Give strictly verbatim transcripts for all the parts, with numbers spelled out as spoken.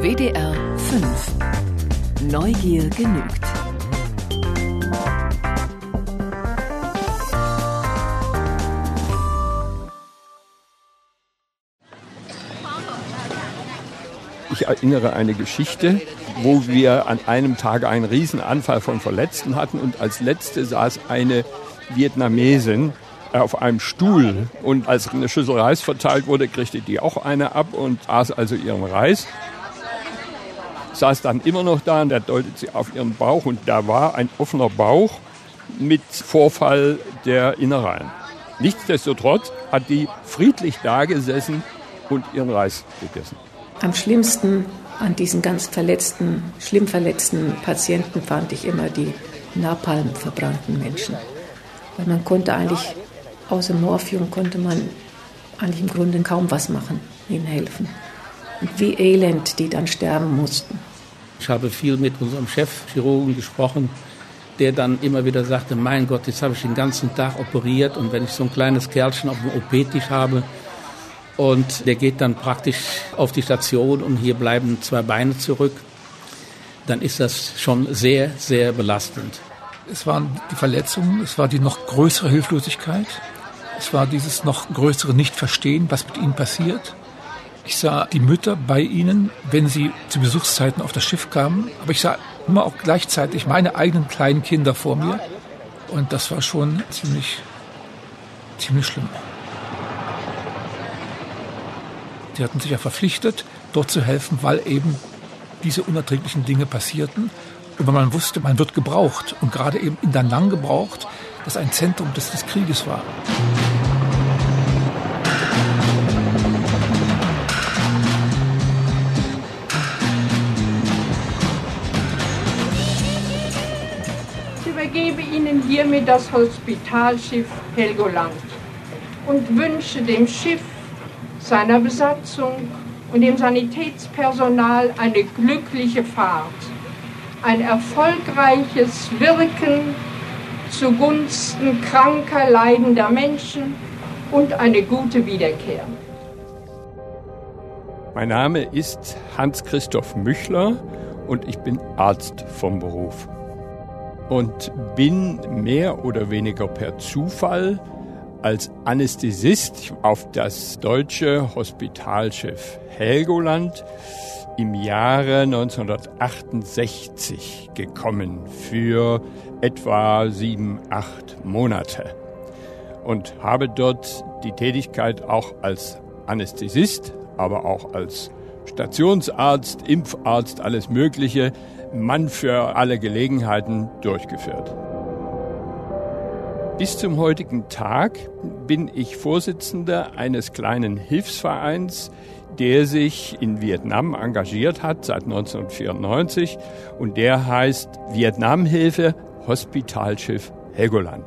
W D R fünf. Neugier genügt. Ich erinnere eine Geschichte, wo wir an einem Tag einen Riesenanfall von Verletzten hatten und als letzte saß eine Vietnamesin auf einem Stuhl und als eine Schüssel Reis verteilt wurde, kriegte die auch eine ab und aß also ihren Reis. Saß dann immer noch da und da deutet sie auf ihren Bauch und da war ein offener Bauch mit Vorfall der Innereien. Nichtsdestotrotz hat die friedlich da gesessen und ihren Reis gegessen. Am schlimmsten an diesen ganz verletzten, schlimm verletzten Patienten fand ich immer die Napalm verbrannten Menschen. Weil man konnte eigentlich, außer Morphium konnte man eigentlich im Grunde kaum was machen, ihnen helfen. Und wie elend die dann sterben mussten. Ich habe viel mit unserem Chefchirurgen gesprochen, der dann immer wieder sagte, mein Gott, jetzt habe ich den ganzen Tag operiert und wenn ich so ein kleines Kerlchen auf dem O P-Tisch habe, und der geht dann praktisch auf die Station und hier bleiben zwei Beine zurück, dann ist das schon sehr, sehr belastend. Es waren die Verletzungen, es war die noch größere Hilflosigkeit, es war dieses noch größere Nichtverstehen, was mit ihnen passiert. Ich sah die Mütter bei ihnen, wenn sie zu Besuchszeiten auf das Schiff kamen, aber ich sah immer auch gleichzeitig meine eigenen kleinen Kinder vor mir und das war schon ziemlich, ziemlich schlimm. Die hatten sich ja verpflichtet, dort zu helfen, weil eben diese unerträglichen Dinge passierten. Und weil man wusste, man wird gebraucht. Und gerade eben in Da Nang gebraucht, das ein Zentrum des, des Krieges war. Ich übergebe Ihnen hiermit das Hospitalschiff Helgoland und wünsche dem Schiff, seiner Besatzung und dem Sanitätspersonal eine glückliche Fahrt, ein erfolgreiches Wirken zugunsten kranker, leidender Menschen und eine gute Wiederkehr. Mein Name ist Hans-Christoph Müchler und ich bin Arzt vom Beruf und bin mehr oder weniger per Zufall als Anästhesist auf das deutsche Hospitalschiff Helgoland im Jahre neunzehnhundertachtundsechzig gekommen für etwa sieben, acht Monate und habe dort die Tätigkeit auch als Anästhesist, aber auch als Stationsarzt, Impfarzt, alles Mögliche, Mann für alle Gelegenheiten durchgeführt. Bis zum heutigen Tag bin ich Vorsitzender eines kleinen Hilfsvereins, der sich in Vietnam engagiert hat seit neunzehnhundertvierundneunzig und der heißt Vietnamhilfe Hospitalschiff Helgoland.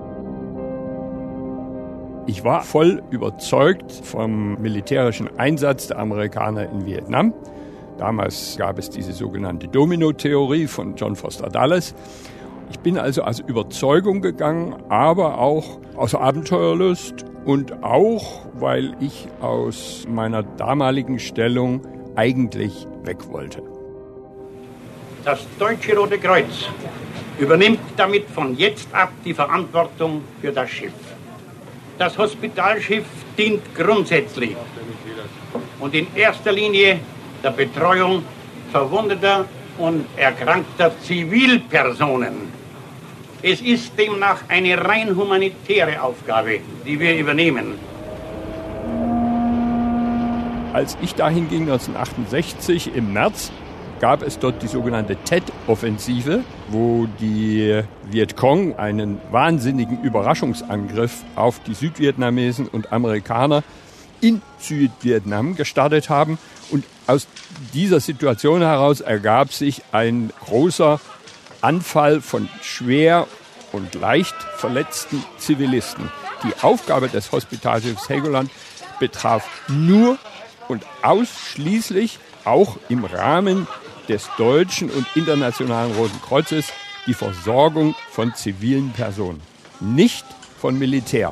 Ich war voll überzeugt vom militärischen Einsatz der Amerikaner in Vietnam. Damals gab es diese sogenannte Domino-Theorie von John Foster Dulles. Ich bin also aus Überzeugung gegangen, aber auch aus Abenteuerlust und auch, weil ich aus meiner damaligen Stellung eigentlich weg wollte. Das Deutsche Rote Kreuz übernimmt damit von jetzt ab die Verantwortung für das Schiff. Das Hospitalschiff dient grundsätzlich und in erster Linie der Betreuung verwundeter und erkrankter Zivilpersonen. Es ist demnach eine rein humanitäre Aufgabe, die wir übernehmen. Als ich dahin ging, neunzehnhundertachtundsechzig im März, gab es dort die sogenannte Tet-Offensive, wo die Vietcong einen wahnsinnigen Überraschungsangriff auf die Südvietnamesen und Amerikaner in Südvietnam gestartet haben. Und aus dieser Situation heraus ergab sich ein großer Anfall von schwer und leicht verletzten Zivilisten. Die Aufgabe des Hospitalschiffs Helgoland betraf nur und ausschließlich, auch im Rahmen des deutschen und internationalen Roten Kreuzes, die Versorgung von zivilen Personen, nicht von Militär.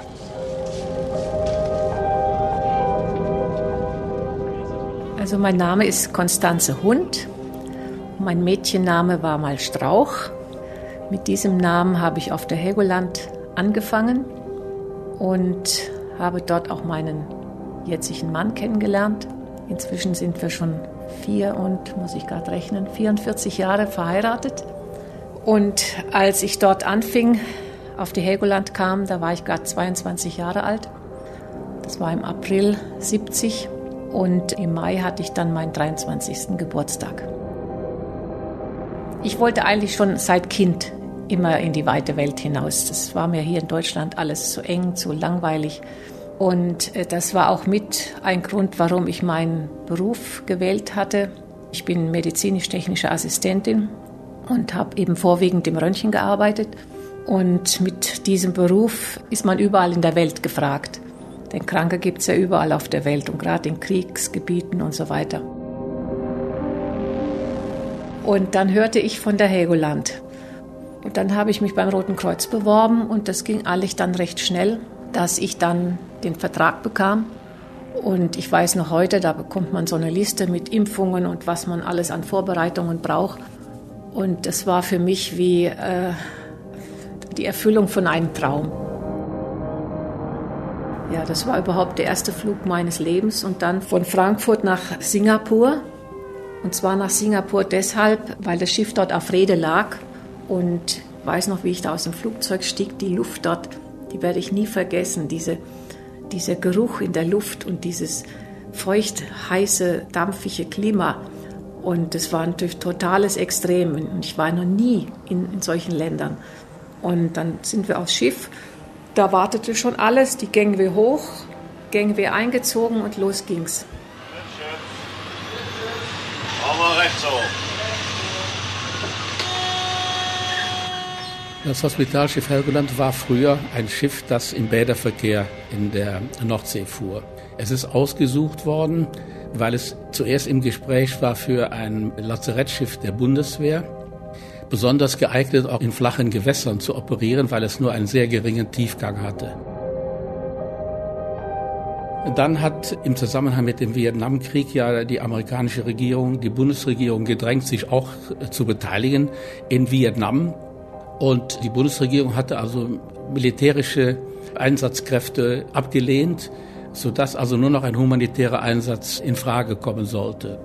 Also mein Name ist Konstanze Hund. Mein Mädchenname war mal Strauch. Mit diesem Namen habe ich auf der Helgoland angefangen und habe dort auch meinen jetzigen Mann kennengelernt. Inzwischen sind wir schon vier und, muss ich gerade rechnen, vierundvierzig Jahre verheiratet. Und als ich dort anfing, auf die Helgoland kam, da war ich gerade zweiundzwanzig Jahre alt. Das war im April siebzig und im Mai hatte ich dann meinen dreiundzwanzigsten Geburtstag. Ich wollte eigentlich schon seit Kind immer in die weite Welt hinaus. Das war mir hier in Deutschland alles zu eng, zu langweilig. Und das war auch mit ein Grund, warum ich meinen Beruf gewählt hatte. Ich bin medizinisch-technische Assistentin und habe eben vorwiegend im Röntgen gearbeitet. Und mit diesem Beruf ist man überall in der Welt gefragt. Denn Kranke gibt es ja überall auf der Welt und gerade in Kriegsgebieten und so weiter. Und dann hörte ich von der Helgoland. Und dann habe ich mich beim Roten Kreuz beworben und das ging eigentlich dann recht schnell, dass ich dann den Vertrag bekam. Und ich weiß noch heute, da bekommt man so eine Liste mit Impfungen und was man alles an Vorbereitungen braucht. Und das war für mich wie äh, die Erfüllung von einem Traum. Ja, das war überhaupt der erste Flug meines Lebens und dann von Frankfurt nach Singapur. Und zwar nach Singapur deshalb, weil das Schiff dort auf Rede lag. Und ich weiß noch, wie ich da aus dem Flugzeug stieg, die Luft dort, die werde ich nie vergessen. Diese, dieser Geruch in der Luft und dieses feucht, heiße, dampfige Klima. Und das war natürlich totales Extrem. Und ich war noch nie in, in solchen Ländern. Und dann sind wir aufs Schiff. Da wartete schon alles, die Gangway hoch, Gangway eingezogen und los ging's. Machen wir rechts hoch. Das Hospitalschiff Helgoland war früher ein Schiff, das im Bäderverkehr in der Nordsee fuhr. Es ist ausgesucht worden, weil es zuerst im Gespräch war für ein Lazarettschiff der Bundeswehr. Besonders geeignet, auch in flachen Gewässern zu operieren, weil es nur einen sehr geringen Tiefgang hatte. Dann hat im Zusammenhang mit dem Vietnamkrieg ja die amerikanische Regierung, die Bundesregierung gedrängt, sich auch zu beteiligen in Vietnam. Und die Bundesregierung hatte also militärische Einsatzkräfte abgelehnt, sodass also nur noch ein humanitärer Einsatz in Frage kommen sollte.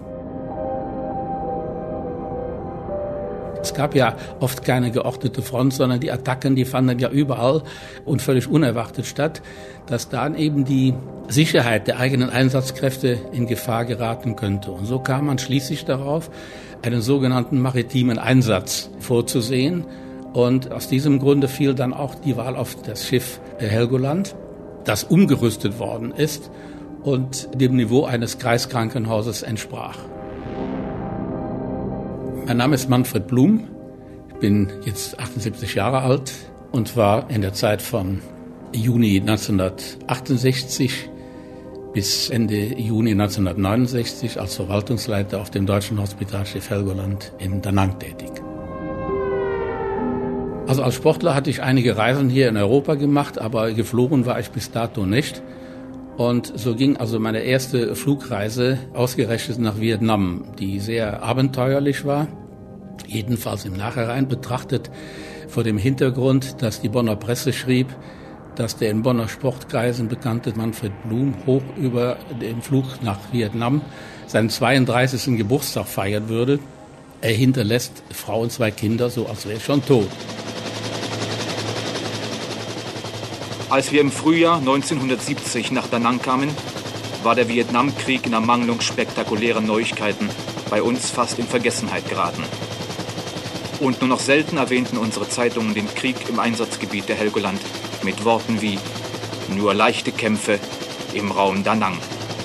Es gab ja oft keine geordnete Front, sondern die Attacken, die fanden ja überall und völlig unerwartet statt, dass dann eben die Sicherheit der eigenen Einsatzkräfte in Gefahr geraten könnte. Und so kam man schließlich darauf, einen sogenannten maritimen Einsatz vorzusehen. Und aus diesem Grunde fiel dann auch die Wahl auf das Schiff Helgoland, das umgerüstet worden ist und dem Niveau eines Kreiskrankenhauses entsprach. Mein Name ist Manfred Blum, ich bin jetzt achtundsiebzig Jahre alt und war in der Zeit von Juni neunzehnhundertachtundsechzig bis Ende Juni neunzehnhundertneunundsechzig als Verwaltungsleiter auf dem deutschen Hospitalschiff Helgoland in Da Nang tätig. Also als Sportler hatte ich einige Reisen hier in Europa gemacht, aber geflogen war ich bis dato nicht. Und so ging also meine erste Flugreise ausgerechnet nach Vietnam, die sehr abenteuerlich war, jedenfalls im Nachhinein betrachtet, vor dem Hintergrund, dass die Bonner Presse schrieb, dass der in Bonner Sportkreisen bekannte Manfred Blum hoch über den Flug nach Vietnam seinen zweiunddreißigsten Geburtstag feiern würde. Er hinterlässt Frau und zwei Kinder, so als wäre er schon tot. Als wir im Frühjahr neunzehnhundertsiebzig nach Da Nang kamen, war der Vietnamkrieg in Ermangelung spektakulärer Neuigkeiten bei uns fast in Vergessenheit geraten. Und nur noch selten erwähnten unsere Zeitungen den Krieg im Einsatzgebiet der Helgoland mit Worten wie nur leichte Kämpfe im Raum Da Nang.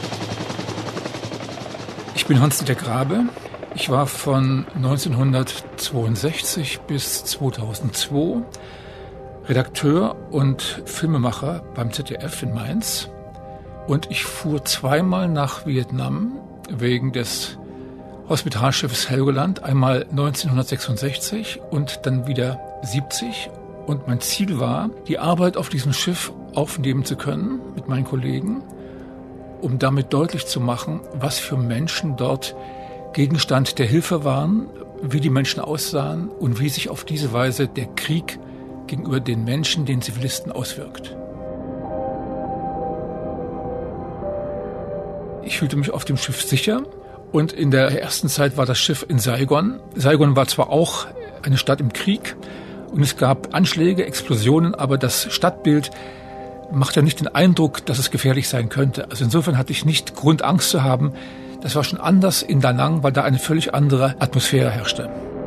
Ich bin Hans-Dieter Grabe. Ich war von neunzehnhundertzweiundsechzig bis zweitausendzwei Redakteur und Filmemacher beim Z D F in Mainz. Und ich fuhr zweimal nach Vietnam wegen des Hospitalschiffes Helgoland, einmal neunzehnhundertsechsundsechzig und dann wieder siebzig. Und mein Ziel war, die Arbeit auf diesem Schiff aufnehmen zu können mit meinen Kollegen um damit deutlich zu machen, was für Menschen dort Gegenstand der Hilfe waren, wie die Menschen aussahen und wie sich auf diese Weise der Krieg gegenüber den Menschen, den Zivilisten, auswirkt. Ich fühlte mich auf dem Schiff sicher und in der ersten Zeit war das Schiff in Saigon. Saigon war zwar auch eine Stadt im Krieg und es gab Anschläge, Explosionen, aber das Stadtbild macht ja nicht den Eindruck, dass es gefährlich sein könnte. Also insofern hatte ich nicht Grund, Angst zu haben. Das war schon anders in Da Nang, weil da eine völlig andere Atmosphäre herrschte.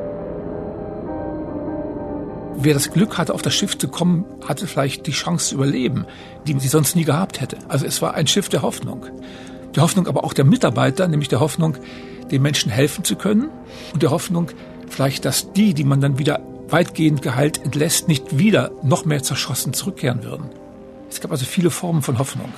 Wer das Glück hatte, auf das Schiff zu kommen, hatte vielleicht die Chance zu überleben, die sie sonst nie gehabt hätte. Also es war ein Schiff der Hoffnung. Die Hoffnung aber auch der Mitarbeiter, nämlich der Hoffnung, den Menschen helfen zu können und der Hoffnung, vielleicht, dass die, die man dann wieder weitgehend geheilt entlässt, nicht wieder noch mehr zerschossen zurückkehren würden. Es gab also viele Formen von Hoffnung.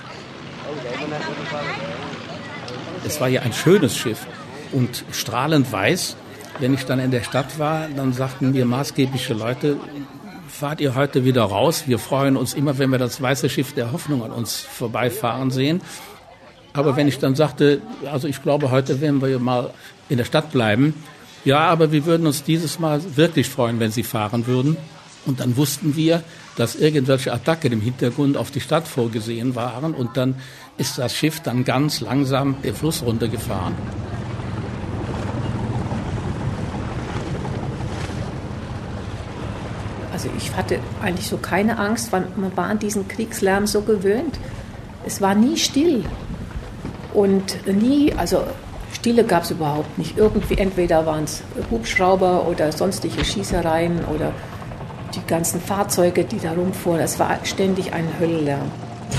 Es war ja ein schönes Schiff und strahlend weiß. Wenn ich dann in der Stadt war, dann sagten mir maßgebliche Leute, fahrt ihr heute wieder raus? Wir freuen uns immer, wenn wir das weiße Schiff der Hoffnung an uns vorbeifahren sehen. Aber wenn ich dann sagte, also ich glaube, heute werden wir mal in der Stadt bleiben. Ja, aber wir würden uns dieses Mal wirklich freuen, wenn Sie fahren würden. Und dann wussten wir, dass irgendwelche Attacken im Hintergrund auf die Stadt vorgesehen waren. Und dann ist das Schiff dann ganz langsam den Fluss runtergefahren. Also ich hatte eigentlich so keine Angst, weil man war an diesen Kriegslärm so gewöhnt. Es war nie still. Und nie, also Stille gab es überhaupt nicht. Irgendwie entweder waren es Hubschrauber oder sonstige Schießereien oder die ganzen Fahrzeuge, die da rumfuhren. Es war ständig ein Höllenlärm.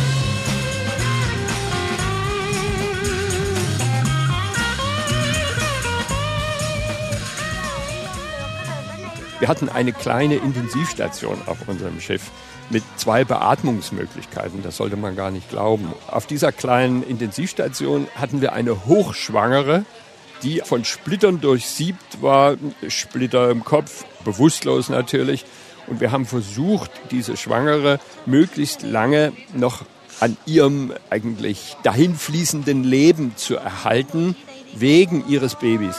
Wir hatten eine kleine Intensivstation auf unserem Schiff mit zwei Beatmungsmöglichkeiten. Das sollte man gar nicht glauben. Auf dieser kleinen Intensivstation hatten wir eine Hochschwangere, die von Splittern durchsiebt war, Splitter im Kopf, bewusstlos natürlich. Und wir haben versucht, diese Schwangere möglichst lange noch an ihrem eigentlich dahinfließenden Leben zu erhalten, wegen ihres Babys.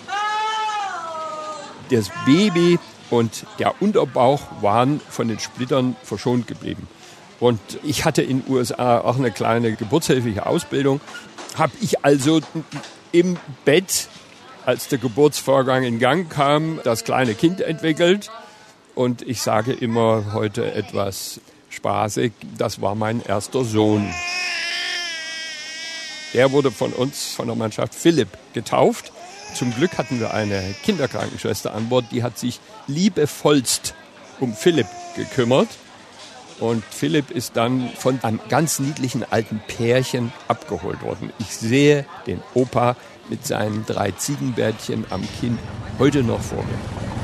Das Baby und der Unterbauch waren von den Splittern verschont geblieben. Und ich hatte in den U S A auch eine kleine geburtshilfliche Ausbildung. Habe ich also im Bett, als der Geburtsvorgang in Gang kam, das kleine Kind entwickelt. Und ich sage immer heute etwas spaßig, das war mein erster Sohn. Der wurde von uns, von der Mannschaft Philipp, getauft. Zum Glück hatten wir eine Kinderkrankenschwester an Bord, die hat sich liebevollst um Philipp gekümmert. Und Philipp ist dann von einem ganz niedlichen alten Pärchen abgeholt worden. Ich sehe den Opa mit seinen drei Ziegenbärtchen am Kinn heute noch vor mir.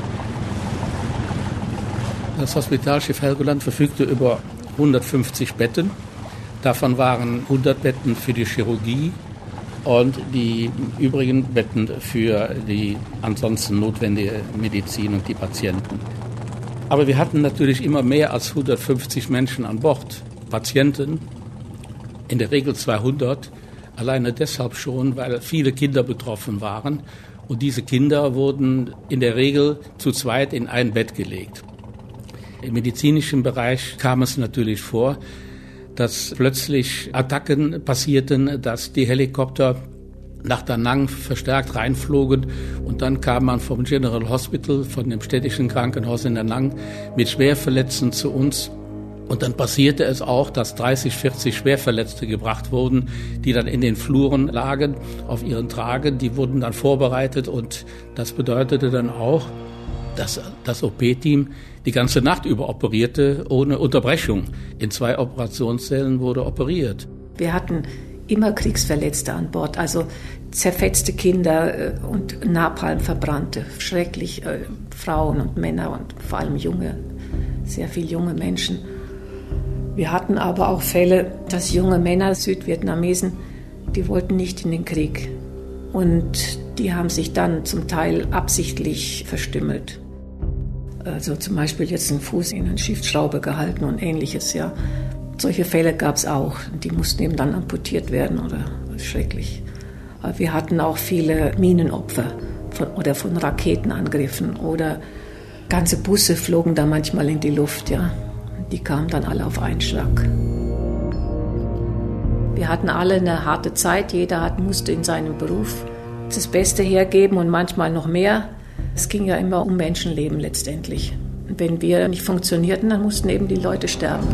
Das Hospitalschiff Helgoland verfügte über hundertfünfzig Betten. Davon waren hundert Betten für die Chirurgie und die übrigen Betten für die ansonsten notwendige Medizin und die Patienten. Aber wir hatten natürlich immer mehr als hundertfünfzig Menschen an Bord. Patienten, in der Regel zweihundert, alleine deshalb schon, weil viele Kinder betroffen waren. Und diese Kinder wurden in der Regel zu zweit in ein Bett gelegt. Im medizinischen Bereich kam es natürlich vor, dass plötzlich Attacken passierten, dass die Helikopter nach Da Nang verstärkt reinflogen und dann kam man vom General Hospital, von dem städtischen Krankenhaus in Da Nang, mit Schwerverletzten zu uns. Und dann passierte es auch, dass dreißig, vierzig Schwerverletzte gebracht wurden, die dann in den Fluren lagen, auf ihren Tragen. Die wurden dann vorbereitet und das bedeutete dann auch, dass das O P-Team die ganze Nacht über operierte, ohne Unterbrechung. In zwei Operationssälen wurde operiert. Wir hatten immer Kriegsverletzte an Bord, also zerfetzte Kinder und Napalm verbrannte, schrecklich äh, Frauen und Männer und vor allem junge, sehr viele junge Menschen. Wir hatten aber auch Fälle, dass junge Männer, Südvietnamesen, die wollten nicht in den Krieg. Und die haben sich dann zum Teil absichtlich verstümmelt. Also zum Beispiel jetzt einen Fuß in eine Schiffsschraube gehalten und ähnliches, ja. Solche Fälle gab es auch. Die mussten eben dann amputiert werden oder schrecklich. Aber wir hatten auch viele Minenopfer von, oder von Raketenangriffen oder ganze Busse flogen da manchmal in die Luft, ja. Die kamen dann alle auf einen Schlag. Wir hatten alle eine harte Zeit. Jeder hat, musste in seinem Beruf das Beste hergeben und manchmal noch mehr. Es ging ja immer um Menschenleben letztendlich. Und wenn wir nicht funktionierten, dann mussten eben die Leute sterben.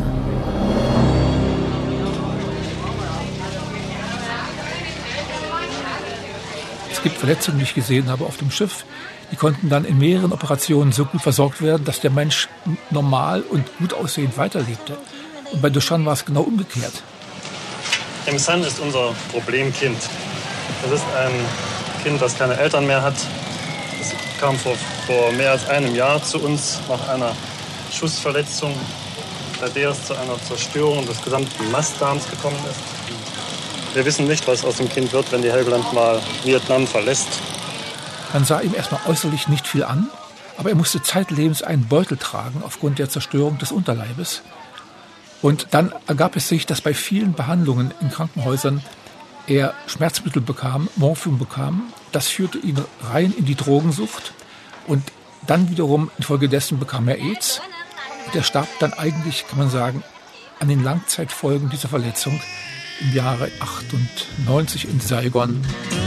Es gibt Verletzungen, die ich gesehen habe auf dem Schiff. Die konnten dann in mehreren Operationen so gut versorgt werden, dass der Mensch normal und gut aussehend weiterlebte. Und bei Duchan war es genau umgekehrt. Im San ist unser Problemkind. Das ist ein Kind, das keine Eltern mehr hat. Das kam vor, vor mehr als einem Jahr zu uns nach einer Schussverletzung, bei der es zu einer Zerstörung des gesamten Mastdarms gekommen ist. Wir wissen nicht, was aus dem Kind wird, wenn die Helgoland mal Vietnam verlässt. Man sah ihm erstmal äußerlich nicht viel an, aber er musste zeitlebens einen Beutel tragen aufgrund der Zerstörung des Unterleibes. Und dann ergab es sich, dass bei vielen Behandlungen in Krankenhäusern er Schmerzmittel bekam, Morphium bekam. Das führte ihn rein in die Drogensucht und dann wiederum infolgedessen bekam er AIDS. Und er starb dann eigentlich, kann man sagen, an den Langzeitfolgen dieser Verletzung im Jahre achtundneunzig in Saigon.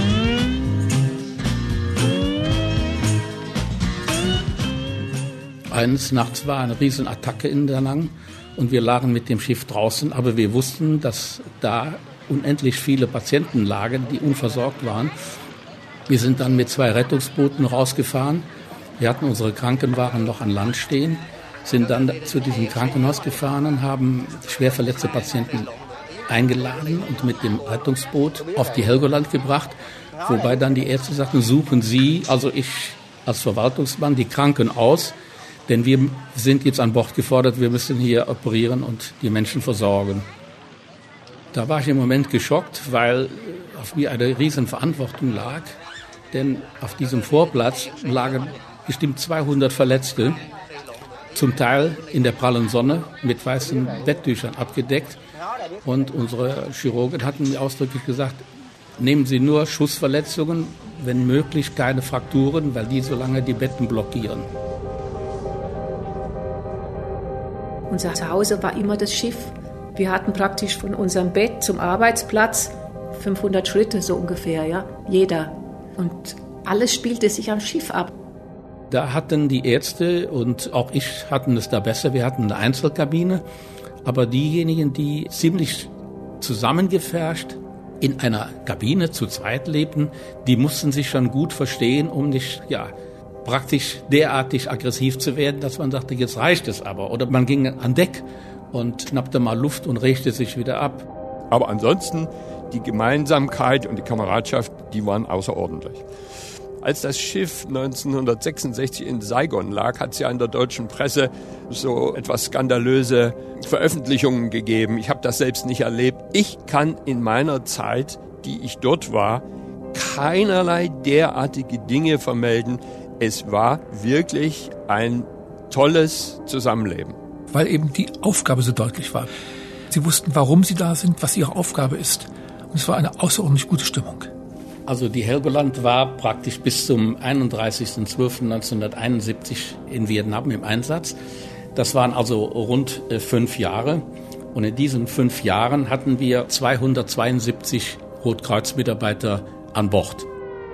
Eines Nachts war eine Riesenattacke in Da Nang und wir lagen mit dem Schiff draußen, aber wir wussten, dass da unendlich viele Patienten lagen, die unversorgt waren. Wir sind dann mit zwei Rettungsbooten rausgefahren. Wir hatten unsere Krankenwagen noch an Land stehen, sind dann zu diesem Krankenhaus gefahren und haben schwer verletzte Patienten eingeladen und mit dem Rettungsboot auf die Helgoland gebracht, wobei dann die Ärzte sagten, suchen Sie, also ich als Verwaltungsmann, die Kranken aus, denn wir sind jetzt an Bord gefordert, wir müssen hier operieren und die Menschen versorgen. Da war ich im Moment geschockt, weil auf mir eine riesen Verantwortung lag, denn auf diesem Vorplatz lagen bestimmt zweihundert Verletzte, zum Teil in der prallen Sonne mit weißen Betttüchern abgedeckt. Und unsere Chirurgen hatten mir ausdrücklich gesagt, nehmen Sie nur Schussverletzungen, wenn möglich keine Frakturen, weil die so lange die Betten blockieren. Unser Zuhause war immer das Schiff. Wir hatten praktisch von unserem Bett zum Arbeitsplatz fünfhundert Schritte so ungefähr, ja, jeder. Und alles spielte sich am Schiff ab. Da hatten die Ärzte und auch ich hatten es da besser. Wir hatten eine Einzelkabine. Aber diejenigen, die ziemlich zusammengepfercht in einer Kabine zu zweit lebten, die mussten sich schon gut verstehen, um nicht ja, praktisch derartig aggressiv zu werden, dass man dachte, jetzt reicht es aber. Oder man ging an Deck und schnappte mal Luft und regte sich wieder ab. Aber ansonsten, die Gemeinsamkeit und die Kameradschaft, die waren außerordentlich. Als das Schiff neunzehnhundertsechsundsechzig in Saigon lag, hat es ja in der deutschen Presse so etwas skandalöse Veröffentlichungen gegeben. Ich habe das selbst nicht erlebt. Ich kann in meiner Zeit, die ich dort war, keinerlei derartige Dinge vermelden. Es war wirklich ein tolles Zusammenleben. Weil eben die Aufgabe so deutlich war. Sie wussten, warum sie da sind, was ihre Aufgabe ist. Und es war eine außerordentlich gute Stimmung. Also die Helgoland war praktisch bis zum einunddreißigsten zwölften neunzehnhunderteinundsiebzig in Vietnam im Einsatz. Das waren also rund äh, fünf Jahre. Und in diesen fünf Jahren hatten wir zweihundertzweiundsiebzig Rotkreuz-Mitarbeiter an Bord.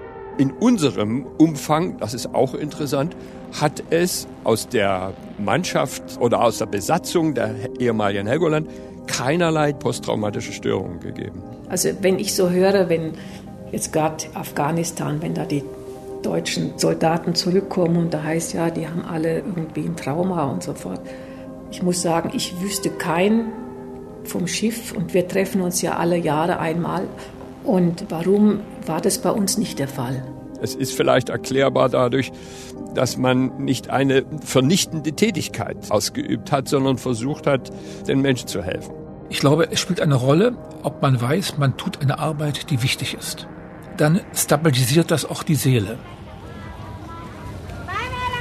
In unserem Umfang, das ist auch interessant, hat es aus der Mannschaft oder aus der Besatzung der ehemaligen Helgoland keinerlei posttraumatische Störungen gegeben. Also wenn ich so höre, wenn jetzt gerade Afghanistan, wenn da die deutschen Soldaten zurückkommen und da heißt ja, die haben alle irgendwie ein Trauma und so fort. Ich muss sagen, ich wüsste keinen vom Schiff und wir treffen uns ja alle Jahre einmal. Und warum war das bei uns nicht der Fall? Es ist vielleicht erklärbar dadurch, dass man nicht eine vernichtende Tätigkeit ausgeübt hat, sondern versucht hat, den Menschen zu helfen. Ich glaube, es spielt eine Rolle, ob man weiß, man tut eine Arbeit, die wichtig ist. Dann stabilisiert das auch die Seele.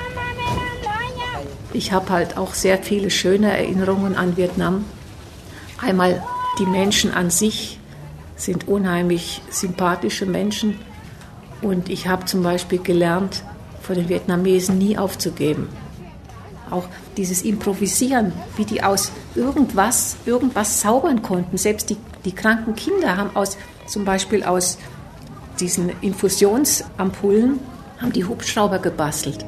Ich habe halt auch sehr viele schöne Erinnerungen an Vietnam. Einmal die Menschen an sich sind unheimlich sympathische Menschen. Und ich habe zum Beispiel gelernt, von den Vietnamesen nie aufzugeben. Auch dieses Improvisieren, wie die aus irgendwas, irgendwas zaubern konnten. Selbst die, die kranken Kinder haben aus, zum Beispiel aus diesen Infusionsampullen, haben die Hubschrauber gebastelt.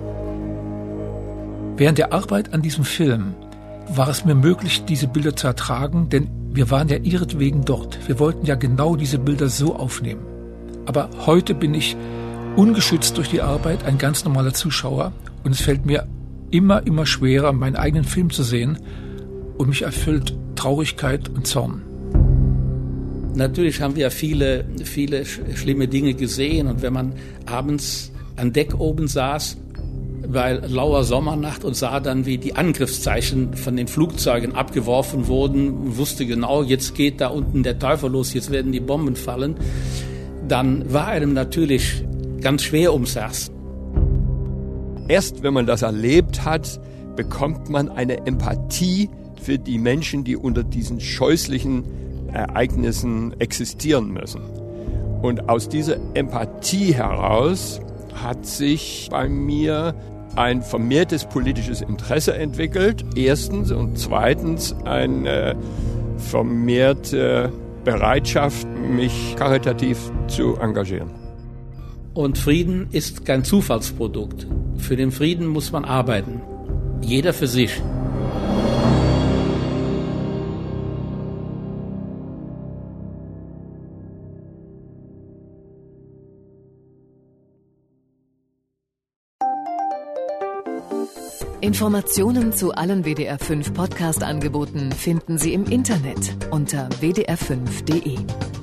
Während der Arbeit an diesem Film war es mir möglich, diese Bilder zu ertragen, denn wir waren ja ihretwegen dort. Wir wollten ja genau diese Bilder so aufnehmen. Aber heute bin ich ungeschützt durch die Arbeit ein ganz normaler Zuschauer und es fällt mir immer, immer schwerer, meinen eigenen Film zu sehen und mich erfüllt Traurigkeit und Zorn. Natürlich haben wir viele, viele schlimme Dinge gesehen und wenn man abends an Deck oben saß, bei lauer Sommernacht und sah dann, wie die Angriffszeichen von den Flugzeugen abgeworfen wurden, wusste genau, jetzt geht da unten der Teufel los, jetzt werden die Bomben fallen, dann war einem natürlich ganz schwer ums Herz. Erst wenn man das erlebt hat, bekommt man eine Empathie für die Menschen, die unter diesen scheußlichen Ereignissen existieren müssen. Und aus dieser Empathie heraus hat sich bei mir ein vermehrtes politisches Interesse entwickelt, erstens, und zweitens eine vermehrte Bereitschaft, mich karitativ zu engagieren. Und Frieden ist kein Zufallsprodukt. Für den Frieden muss man arbeiten. Jeder für sich. Informationen zu allen W D R fünf Podcast-Angeboten finden Sie im Internet unter w d r fünf punkt d e.